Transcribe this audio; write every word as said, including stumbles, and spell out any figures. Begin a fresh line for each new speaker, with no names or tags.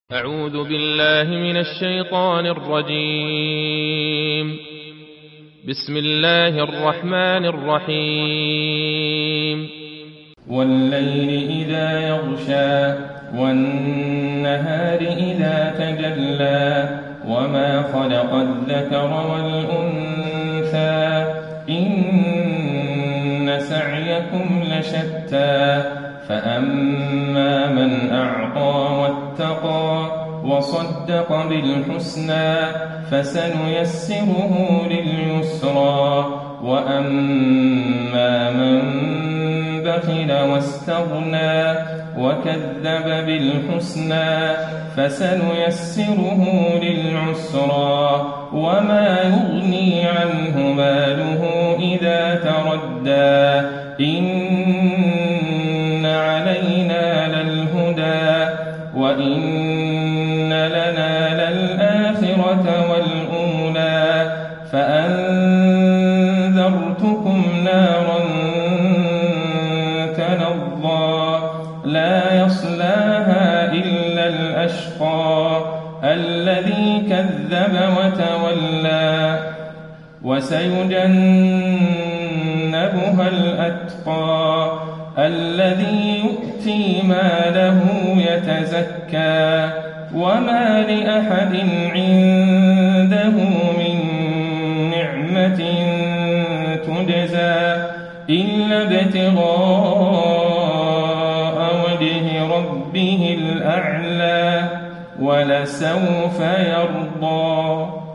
أعوذ بالله من الشيطان الرجيم. بسم الله الرحمن الرحيم.
والليل إذا يغشى والنهار إذا تجلى وما خلق الذكر والأنثى إن سعيكم لشتى فأما من أعطى واتقى وصدق بالحسنى فسنيسره لليسرى وأما من بخل واستغنى وكذب بالحسنى فسنيسره للعسرى وما يغني عنه ماله إذا تردى إن علينا للهدى وإن لنا للآخرة والأولى فأنذرتكم نارا تلظى لا يصلاها إلا الأشقى الذي كذب وتولى وسيجنبها الأتقى الذي يؤتي ماله يتزكى وما لأحد عنده من نعمة تجزى إلا ابتغاء وجه ربه الأعلى ولسوف يرضى.